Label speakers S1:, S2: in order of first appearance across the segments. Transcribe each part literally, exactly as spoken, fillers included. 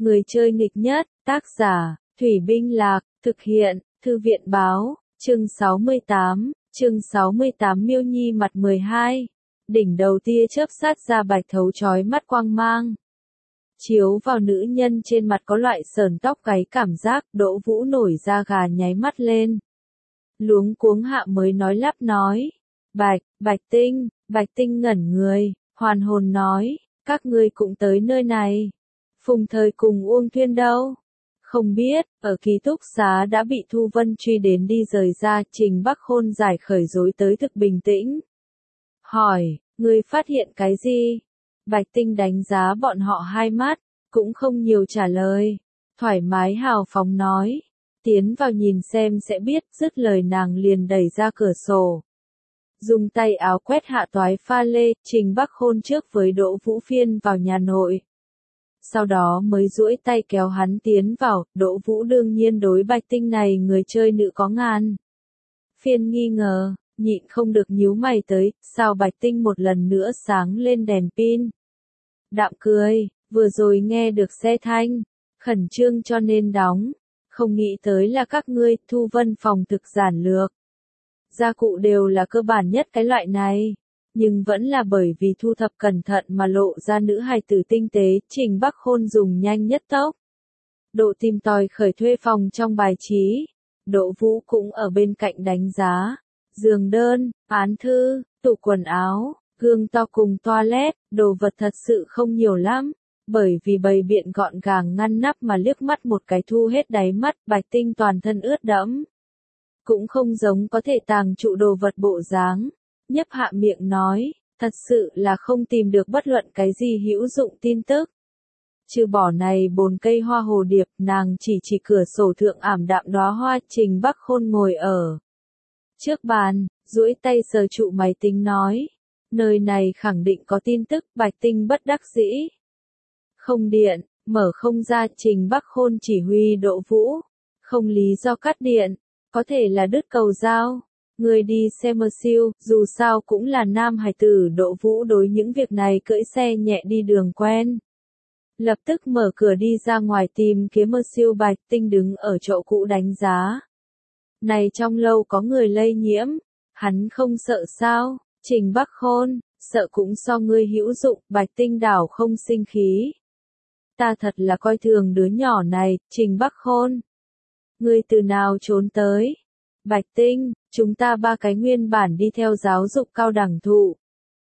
S1: Người chơi nghịch nhất, tác giả, Thủy Binh Lạc, thực hiện, Thư viện báo, chương sáu mươi tám, chương sáu mươi tám Miêu Nhi mặt mười hai. Đỉnh đầu tia chớp sát ra bạch thấu chói mắt quang mang. Chiếu vào nữ nhân trên mặt có loại sờn tóc gáy cảm giác, Đỗ Vũ nổi da gà nháy mắt lên. Luống cuống hạ mới nói lắp nói. Bạch, Bạch Tinh, Bạch Tinh ngẩn người, hoàn hồn nói, các ngươi cũng tới nơi này. Phùng Thời cùng Uông Thuyên đâu? Không biết, ở ký túc xá đã bị Thu Vân truy đến đi rời ra, Trình Bắc Khôn giải khởi rối tới thực bình tĩnh. Hỏi, ngươi phát hiện cái gì? Bạch Tinh đánh giá bọn họ hai mắt, cũng không nhiều trả lời. Thoải mái hào phóng nói, tiến vào nhìn xem sẽ biết, dứt lời nàng liền đẩy ra cửa sổ. Dùng tay áo quét hạ toái pha lê, Trình Bắc Khôn trước với Đỗ Vũ phiên vào nhà nội. Sau đó mới duỗi tay kéo hắn tiến vào, Đỗ Vũ đương nhiên đối Bạch Tinh này người chơi nữ có ngàn. Phiên nghi ngờ, nhịn không được nhíu mày tới, sao Bạch Tinh một lần nữa sáng lên đèn pin. Đạm cười, vừa rồi nghe được xe thanh, khẩn trương cho nên đóng, không nghĩ tới là các ngươi, Thu Vân phòng thực giản lược. Gia cụ đều là cơ bản nhất cái loại này. Nhưng vẫn là bởi vì thu thập cẩn thận mà lộ ra nữ hài tử tinh tế, Trình Bắc Khôn dùng nhanh nhất tốc. Độ tìm tòi khởi thuê phòng trong bài trí. Đỗ Vũ cũng ở bên cạnh đánh giá. Giường đơn, án thư, tủ quần áo, gương to cùng toilet, đồ vật thật sự không nhiều lắm. Bởi vì bày biện gọn gàng ngăn nắp mà liếc mắt một cái thu hết đáy mắt, Bạch Tinh toàn thân ướt đẫm. Cũng không giống có thể tàng trụ đồ vật bộ dáng. Nhấp hạ miệng nói, thật sự là không tìm được bất luận cái gì hữu dụng tin tức. Trừ bỏ này bốn cây hoa hồ điệp, nàng chỉ chỉ cửa sổ thượng ảm đạm đóa hoa. Trình Bắc Khôn ngồi ở trước bàn, duỗi tay sờ trụ máy tính nói, nơi này khẳng định có tin tức. Bạch Tinh bất đắc dĩ. Không điện, mở không ra. Trình Bắc Khôn chỉ huy Đỗ Vũ, không lý do cắt điện, có thể là đứt cầu dao. Người đi xe mơ siêu, dù sao cũng là nam hài tử. Đỗ Vũ đối những việc này cưỡi xe nhẹ đi đường quen. Lập tức mở cửa đi ra ngoài tìm kiếm mơ siêu. Bạch Tinh đứng ở chỗ cũ đánh giá. Này trong lâu có người lây nhiễm, hắn không sợ sao? Trình Bắc Khôn, sợ cũng so ngươi hữu dụng. Bạch Tinh đảo không sinh khí. Ta thật là coi thường đứa nhỏ này, Trình Bắc Khôn. Ngươi từ nào trốn tới? Bạch Tinh, chúng ta ba cái nguyên bản đi theo giáo dục cao đẳng thụ.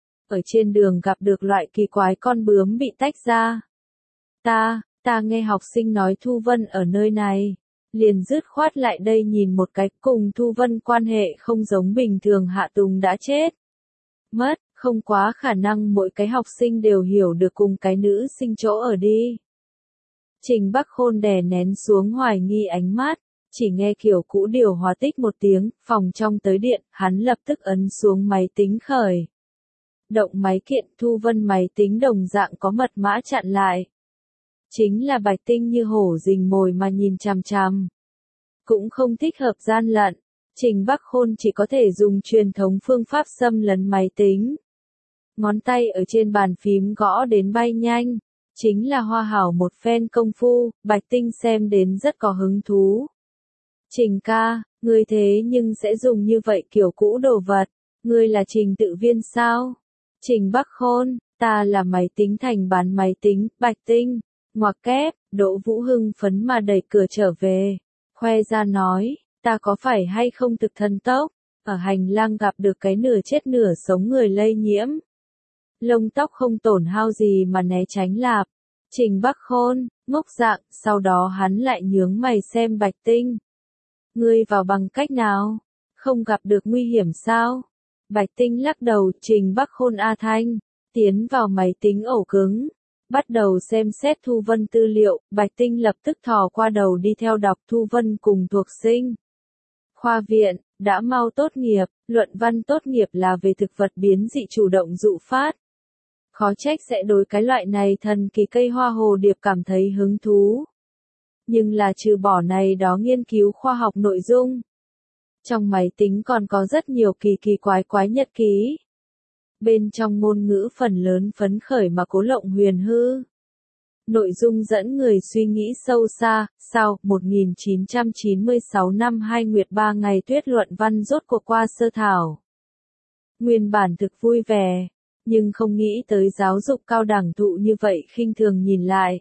S1: Ở trên đường gặp được loại kỳ quái con bướm bị tách ra. Ta, ta nghe học sinh nói Thu Vân ở nơi này. Liền dứt khoát lại đây nhìn một cái, cùng Thu Vân quan hệ không giống bình thường. Hạ Tùng đã chết. Mất, không quá khả năng mỗi cái học sinh đều hiểu được cùng cái nữ sinh chỗ ở đi. Trình Bắc Khôn đè nén xuống hoài nghi ánh mắt. Chỉ nghe kiểu cũ điều hòa tích một tiếng, phòng trong tới điện, hắn lập tức ấn xuống máy tính khởi. Động máy kiện. Thu Vân máy tính đồng dạng có mật mã chặn lại. Chính là Bạch Tinh như hổ rình mồi mà nhìn chằm chằm. Cũng không thích hợp gian lận. Trình Bắc Khôn chỉ có thể dùng truyền thống phương pháp xâm lấn máy tính. Ngón tay ở trên bàn phím gõ đến bay nhanh. Chính là hoa hảo một phen công phu, Bạch Tinh xem đến rất có hứng thú. Trình ca, ngươi thế nhưng sẽ dùng như vậy kiểu cũ đồ vật, ngươi là Trình tự viên sao? Trình Bắc Khôn, ta là máy tính thành bán máy tính. Bạch Tinh, ngoặc kép. Đỗ Vũ hưng phấn mà đẩy cửa trở về, khoe ra nói, ta có phải hay không thực thần tốc, ở hành lang gặp được cái nửa chết nửa sống người lây nhiễm. Lông tóc không tổn hao gì mà né tránh lạp. Trình Bắc Khôn, ngốc dạng, sau đó hắn lại nhướng mày xem Bạch Tinh. Ngươi vào bằng cách nào? Không gặp được nguy hiểm sao? Bạch Tinh lắc đầu. Trình Bắc Khôn A Thanh, tiến vào máy tính ổ cứng, bắt đầu xem xét Thu Vân tư liệu. Bạch Tinh lập tức thò qua đầu đi theo đọc Thu Vân cùng thuộc sinh. Khoa viện, đã mau tốt nghiệp, luận văn tốt nghiệp là về thực vật biến dị chủ động dụ phát. Khó trách sẽ đối cái loại này thần kỳ cây hoa hồ điệp cảm thấy hứng thú. Nhưng là trừ bỏ này đó nghiên cứu khoa học nội dung. Trong máy tính còn có rất nhiều kỳ kỳ quái quái nhật ký. Bên trong ngôn ngữ phần lớn phấn khởi mà cố lộng huyền hư. Nội dung dẫn người suy nghĩ sâu xa, sau một nghìn chín trăm chín mươi sáu năm hai nguyệt ba ngày tuyết luận văn rốt cuộc qua sơ thảo. Nguyên bản thực vui vẻ, nhưng không nghĩ tới giáo dục cao đẳng thụ như vậy khinh thường nhìn lại.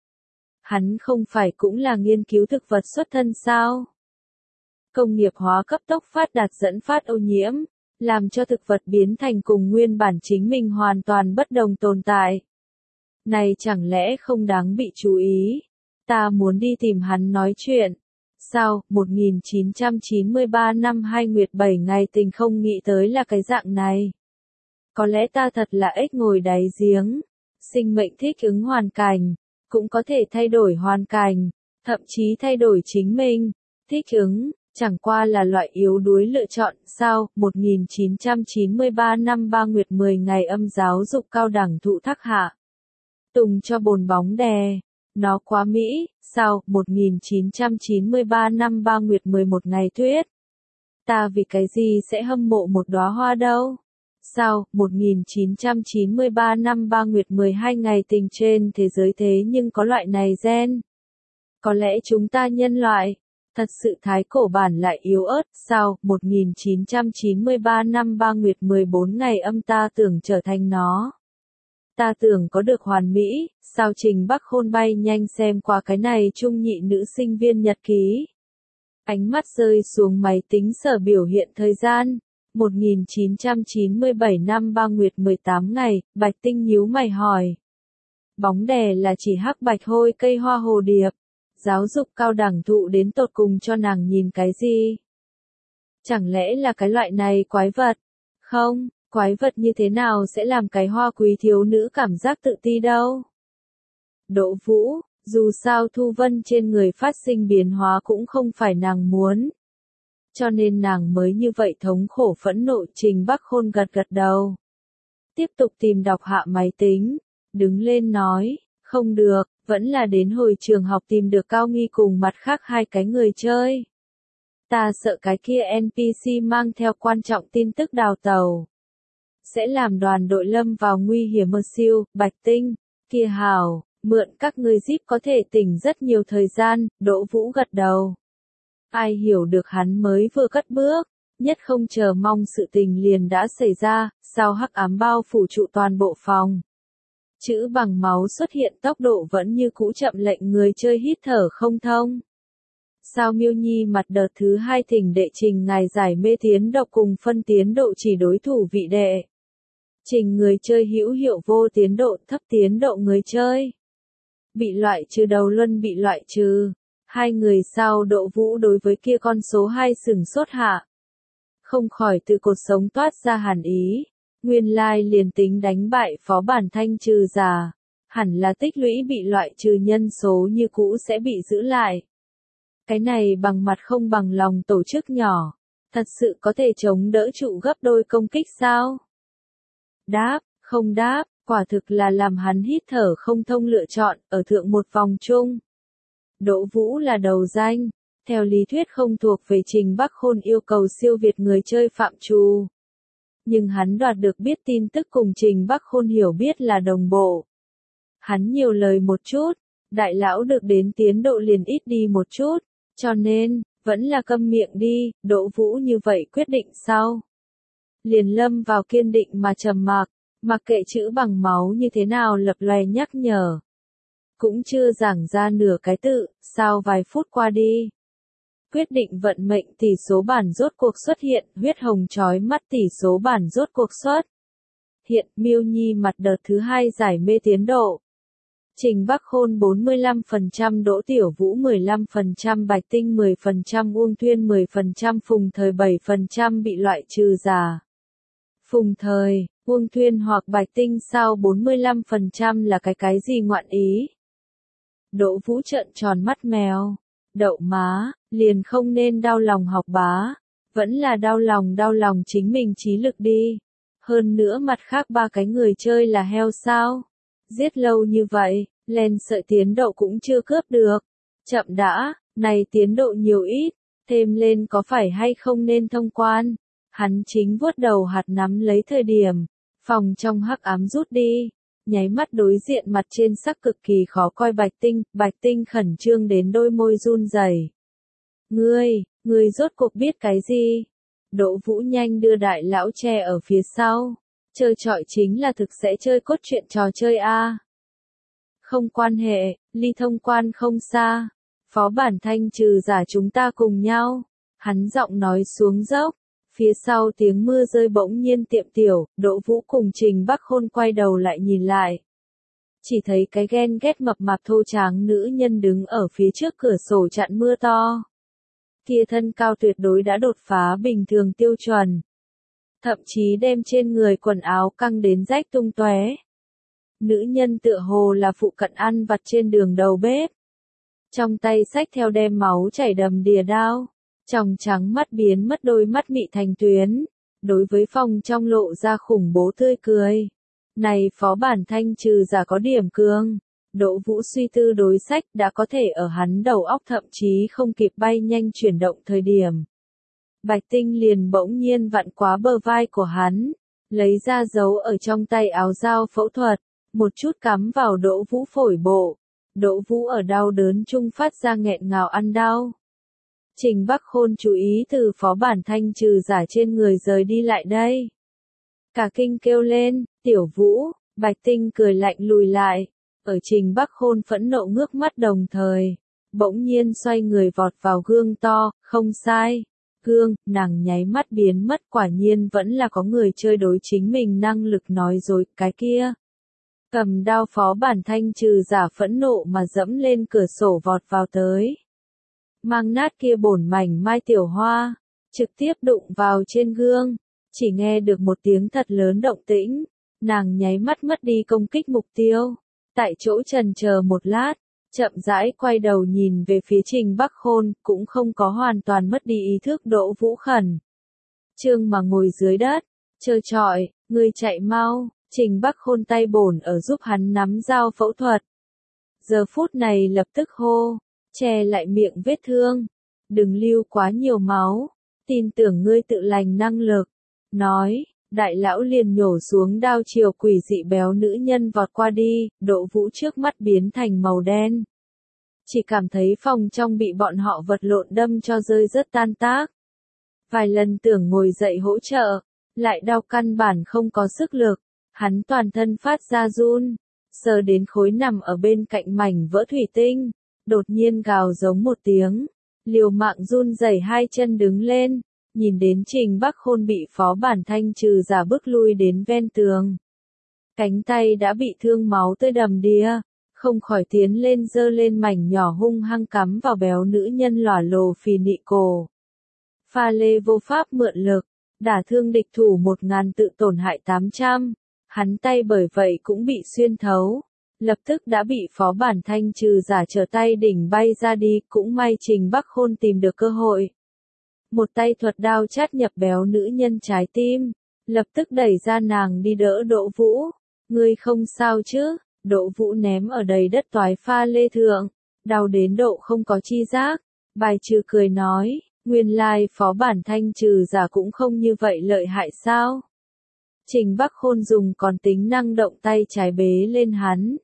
S1: Hắn không phải cũng là nghiên cứu thực vật xuất thân sao? Công nghiệp hóa cấp tốc phát đạt dẫn phát ô nhiễm, làm cho thực vật biến thành cùng nguyên bản chính mình hoàn toàn bất đồng tồn tại. Này chẳng lẽ không đáng bị chú ý? Ta muốn đi tìm hắn nói chuyện. Sao, một nghìn chín trăm chín mươi ba năm hai nguyệt bảy ngày tình không nghĩ tới là cái dạng này. Có lẽ ta thật là ếch ngồi đáy giếng. Sinh mệnh thích ứng hoàn cảnh, cũng có thể thay đổi hoàn cảnh, thậm chí thay đổi chính mình. Thích ứng, chẳng qua là loại yếu đuối lựa chọn. Sao, một nghìn chín trăm chín mươi ba năm ba nguyệt mười ngày âm giáo dục cao đẳng thụ thác hạ. Tùng cho bồn bóng đè. Nó quá mỹ. Sao, một nghìn chín trăm chín mươi ba năm ba nguyệt mười một ngày tuyết. Ta vì cái gì sẽ hâm mộ một đóa hoa đâu? Sao, một nghìn chín trăm chín mươi ba năm ba nguyệt mười hai ngày tình trên thế giới thế nhưng có loại này gen. Có lẽ chúng ta nhân loại, thật sự thái cổ bản lại yếu ớt. Sao, một nghìn chín trăm chín mươi ba năm ba nguyệt mười bốn ngày âm ta tưởng trở thành nó. Ta tưởng có được hoàn mỹ. Sao Trình Bắc Khôn bay nhanh xem qua cái này trung nhị nữ sinh viên nhật ký. Ánh mắt rơi xuống máy tính sở biểu hiện thời gian. một nghìn chín trăm chín mươi bảy năm ba nguyệt mười tám ngày, Bạch Tinh nhíu mày hỏi. Bóng đè là chỉ hắc bạch hôi cây hoa hồ điệp. Giáo dục cao đẳng thụ đến tột cùng cho nàng nhìn cái gì? Chẳng lẽ là cái loại này quái vật? Không, quái vật như thế nào sẽ làm cái hoa quý thiếu nữ cảm giác tự ti đâu? Đỗ Vũ, dù sao Thu Vân trên người phát sinh biến hóa cũng không phải nàng muốn. Cho nên nàng mới như vậy thống khổ phẫn nộ. Trình Bắc Khôn gật gật đầu. Tiếp tục tìm đọc hạ máy tính. Đứng lên nói, không được, vẫn là đến hồi trường học tìm được Cao Nghi cùng mặt khác hai cái người chơi. Ta sợ cái kia en pê xê mang theo quan trọng tin tức đào tàu. Sẽ làm đoàn đội lâm vào nguy hiểm mơ siêu. Bạch Tinh, kia hảo, mượn các ngươi zip có thể tỉnh rất nhiều thời gian. Đỗ Vũ gật đầu. Ai hiểu được hắn mới vừa cất bước, nhất không chờ mong sự tình liền đã xảy ra. Sao hắc ám bao phủ trụ toàn bộ phòng. Chữ bằng máu xuất hiện tốc độ vẫn như cũ chậm lệnh người chơi hít thở không thông. Sao Miêu Nhi mặt đợt thứ hai thỉnh đệ trình ngài giải mê tiến độc cùng phân tiến độ chỉ đối thủ vị đệ. Trình người chơi hữu hiệu vô tiến độ thấp tiến độ người chơi. Bị loại trừ đầu luân bị loại trừ. Hai người sau Đỗ Vũ đối với kia con số hai sừng sốt hạ. Không khỏi từ cột sống toát ra hàn ý. Nguyên lai liền tính đánh bại phó bản thanh trừ giả. Hẳn là tích lũy bị loại trừ nhân số như cũ sẽ bị giữ lại. Cái này bằng mặt không bằng lòng tổ chức nhỏ. Thật sự có thể chống đỡ trụ gấp đôi công kích sao? Đáp, không đáp, quả thực là làm hắn hít thở không thông lựa chọn, ở thượng một vòng chung. Đỗ Vũ là đầu danh, theo lý thuyết không thuộc về Trình Bắc Khôn yêu cầu siêu việt người chơi phạm trù. Nhưng hắn đoạt được biết tin tức cùng Trình Bắc Khôn hiểu biết là đồng bộ. Hắn nhiều lời một chút, đại lão được đến tiến độ liền ít đi một chút, cho nên, vẫn là câm miệng đi. Đỗ Vũ như vậy quyết định sau. Liền lâm vào kiên định mà trầm mặc, mặc kệ chữ bằng máu như thế nào lập lòe nhắc nhở. Cũng chưa giảng ra nửa cái tự, sao vài phút qua đi. Quyết định vận mệnh tỷ số bản rốt cuộc xuất hiện, huyết hồng chói mắt tỷ số bản rốt cuộc xuất. Hiện, Miêu Nhi mặt đợt thứ hai giải mê tiến độ. Trình Bắc Khôn bốn mươi lăm phần trăm, Đỗ Tiểu Vũ mười lăm phần trăm, Bạch Tinh mười phần trăm, Uông Thuyên mười phần trăm, Phùng Thời bảy phần trăm bị loại trừ giả. Phùng Thời, Uông Thuyên hoặc Bạch Tinh sao bốn mươi lăm phần trăm là cái cái gì ngoạn ý? Đỗ Vũ trợn tròn mắt mèo. Đậu má, liền không nên đau lòng học bá. Vẫn là đau lòng đau lòng chính mình trí lực đi. Hơn nữa mặt khác ba cái người chơi là heo sao? Giết lâu như vậy, len sợi tiến độ cũng chưa cướp được. Chậm đã, này tiến độ nhiều ít, thêm lên có phải hay không nên thông quan. Hắn chính vuốt đầu hạt nắm lấy thời điểm, phòng trong hắc ám rút đi. nháy mắt đối diện mặt trên sắc cực kỳ khó coi Bạch Tinh, Bạch Tinh khẩn trương đến đôi môi run rẩy. Ngươi, ngươi rốt cuộc biết cái gì? Đỗ Vũ nhanh đưa đại lão che ở phía sau. Chơi trọi chính là thực sẽ chơi cốt truyện trò chơi a. Không quan hệ, ly thông quan không xa. Phó Bản Thanh trừ giả chúng ta cùng nhau. Hắn giọng nói xuống dốc. Phía sau tiếng mưa rơi bỗng nhiên tiệm tiểu, Đỗ Vũ cùng Trình Bắc Khôn quay đầu lại nhìn lại. Chỉ thấy cái ghen ghét mập mạp thô tráng nữ nhân đứng ở phía trước cửa sổ chặn mưa to. Kia thân cao tuyệt đối đã đột phá bình thường tiêu chuẩn. Thậm chí đem trên người quần áo căng đến rách tung tóe. Nữ nhân tựa hồ là phụ cận ăn vặt trên đường đầu bếp. Trong tay xách theo đem máu chảy đầm đìa đao. Tròng trắng mắt biến mất đôi mắt mị thành tuyến. Đối với phòng trong lộ ra khủng bố tươi cười. Này Phó Bản Thanh trừ giả có điểm cương. Đỗ Vũ suy tư đối sách đã có thể ở hắn đầu óc thậm chí không kịp bay nhanh chuyển động thời điểm. Bạch Tinh liền bỗng nhiên vặn quá bờ vai của hắn. Lấy ra giấu ở trong tay áo dao phẫu thuật. Một chút cắm vào Đỗ Vũ phổi bộ. Đỗ Vũ ở đau đớn chung phát ra nghẹn ngào ăn đau. Trình Bắc Khôn chú ý từ Phó Bản Thanh trừ giả trên người rời đi lại đây. Cả kinh kêu lên, tiểu Vũ, Bạch Tinh cười lạnh lùi lại. Ở Trình Bắc Khôn phẫn nộ ngước mắt đồng thời. Bỗng nhiên xoay người vọt vào gương to, không sai. Gương, nàng nháy mắt biến mất quả nhiên vẫn là có người chơi đối chính mình năng lực nói dối, cái kia. Cầm đao Phó Bản Thanh trừ giả phẫn nộ mà dẫm lên cửa sổ vọt vào tới. Mang nát kia bổn mảnh mai tiểu hoa, trực tiếp đụng vào trên gương, chỉ nghe được một tiếng thật lớn động tĩnh, nàng nháy mắt mất đi công kích mục tiêu, tại chỗ chần chờ một lát, chậm rãi quay đầu nhìn về phía Trình Bắc Khôn, cũng không có hoàn toàn mất đi ý thức Đỗ Vũ khẩn. Trương mà ngồi dưới đất, trơ trọi, ngươi chạy mau, Trình Bắc Khôn tay bổn ở giúp hắn nắm dao phẫu thuật. Giờ phút này lập tức hô. Che lại miệng vết thương. Đừng lưu quá nhiều máu. Tin tưởng ngươi tự lành năng lực. Nói, đại lão liền nhổ xuống đao chiều quỷ dị béo nữ nhân vọt qua đi, Đỗ Vũ trước mắt biến thành màu đen. Chỉ cảm thấy phòng trong bị bọn họ vật lộn đâm cho rơi rất tan tác. Vài lần tưởng ngồi dậy hỗ trợ, lại đau căn bản không có sức lực, hắn toàn thân phát ra run, sờ đến khối nằm ở bên cạnh mảnh vỡ thủy tinh. Đột nhiên gào giống một tiếng, liều mạng run rẩy hai chân đứng lên, nhìn đến Trình Bắc Khôn bị Phó Bản Thanh trừ giả bước lui đến ven tường. Cánh tay đã bị thương máu tươi đầm đìa, không khỏi tiến lên giơ lên mảnh nhỏ hung hăng cắm vào béo nữ nhân lỏa lồ phì nị cổ. Pha lê vô pháp mượn lực, đả thương địch thủ một ngàn tự tổn hại tám trăm, hắn tay bởi vậy cũng bị xuyên thấu. Lập tức đã bị Phó Bản Thanh trừ giả trở tay đỉnh bay ra đi, cũng may Trình Bắc Khôn tìm được cơ hội. Một tay thuật đao chát nhập béo nữ nhân trái tim, lập tức đẩy ra nàng đi đỡ Đỗ Vũ. Ngươi không sao chứ? Đỗ Vũ ném ở đầy đất toái pha lê thượng, đau đến độ không có chi giác. Bài trừ cười nói, nguyên lai Phó Bản Thanh trừ giả cũng không như vậy lợi hại sao? Trình Bắc Khôn dùng còn tính năng động tay trái bế lên hắn.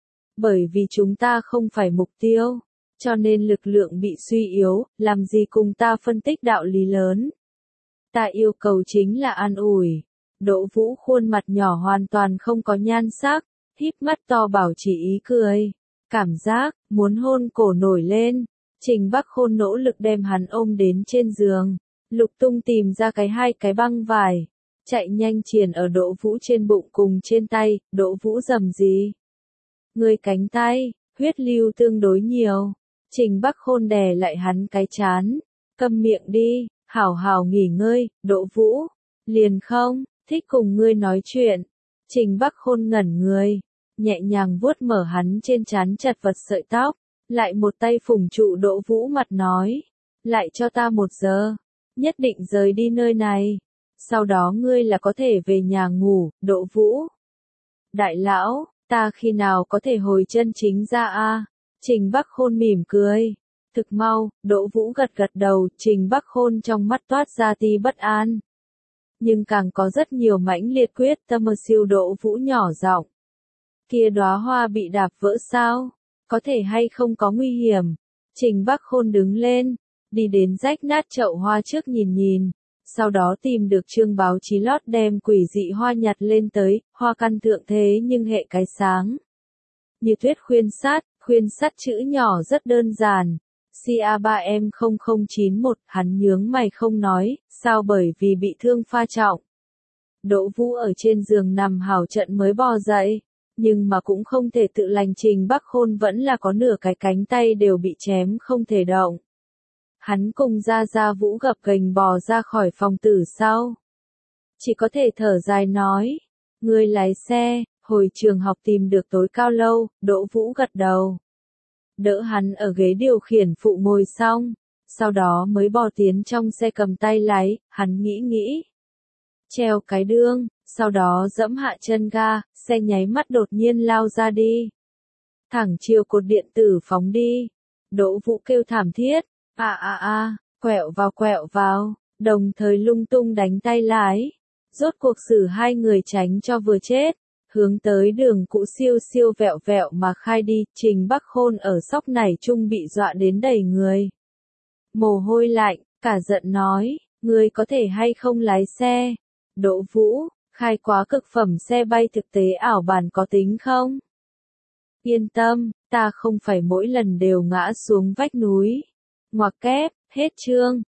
S1: Bởi vì chúng ta không phải mục tiêu, cho nên lực lượng bị suy yếu, làm gì cùng ta phân tích đạo lý lớn. Ta yêu cầu chính là an ủi. Đỗ Vũ khuôn mặt nhỏ hoàn toàn không có nhan sắc, híp mắt to bảo trì ý cười. Cảm giác, muốn hôn cổ nổi lên. Trình Bắc Khôn nỗ lực đem hắn ôm đến trên giường. Lục tung tìm ra cái hai cái băng vải. Chạy nhanh triền ở Đỗ Vũ trên bụng cùng trên tay, Đỗ Vũ rầm gì. Người cánh tay, huyết lưu tương đối nhiều. Trình Bắc Khôn đè lại hắn cái chán. Câm miệng đi, hảo hảo nghỉ ngơi, Đỗ Vũ. Liền không, thích cùng ngươi nói chuyện. Trình Bắc Khôn ngẩn người, nhẹ nhàng vuốt mở hắn trên trán chật vật sợi tóc. Lại một tay phủng trụ Đỗ Vũ mặt nói. Lại cho ta một giờ. Nhất định rời đi nơi này. Sau đó ngươi là có thể về nhà ngủ, Đỗ Vũ. Đại lão, ta khi nào có thể hồi chân chính ra a? Trình Bắc Khôn mỉm cười. Thực mau, Đỗ Vũ gật gật đầu, Trình Bắc Khôn trong mắt toát ra tia bất an. Nhưng càng có rất nhiều mãnh liệt quyết tâm siêu Đỗ Vũ nhỏ giọng. Kia đóa hoa bị đạp vỡ sao? Có thể hay không có nguy hiểm? Trình Bắc Khôn đứng lên, đi đến rách nát chậu hoa trước nhìn nhìn, sau đó tìm được chương báo chí lót đem quỷ dị hoa nhặt lên tới, hoa căn thượng thế nhưng hệ cái sáng. Như tuyết khuyên sát, khuyên sát chữ nhỏ rất đơn giản. C A ba M không không chín một, hắn nhướng mày không nói, sao bởi vì bị thương pha trọng. Đỗ Vũ ở trên giường nằm hào trận mới bò dậy, nhưng mà cũng không thể tự lành. Trình Bắc Khôn vẫn là có nửa cái cánh tay đều bị chém không thể động. Hắn cùng Gia Gia Vũ gập ghềnh bò ra khỏi phòng tử sau. Chỉ có thể thở dài nói, người lái xe, hồi trường học tìm được tối cao lâu, Đỗ Vũ gật đầu. Đỡ hắn ở ghế điều khiển phụ ngồi xong, sau đó mới bò tiến trong xe cầm tay lái, hắn nghĩ nghĩ. Treo cái đương, sau đó dẫm hạ chân ga, xe nháy mắt đột nhiên lao ra đi. Thẳng chiều cột điện tử phóng đi. Đỗ Vũ kêu thảm thiết, a a a, quẹo vào quẹo vào, đồng thời lung tung đánh tay lái. Rốt cuộc xử hai người tránh cho vừa chết, hướng tới đường cũ siêu siêu vẹo vẹo mà khai đi. Trình Bắc Khôn ở sóc nảy chung bị dọa đến đầy người. Mồ hôi lạnh, cả giận nói, ngươi có thể hay không lái xe? Đỗ Vũ, khai quá cực phẩm xe bay thực tế ảo bản có tính không? Yên tâm, ta không phải mỗi lần đều ngã xuống vách núi. Ngoặc kép, hết chương.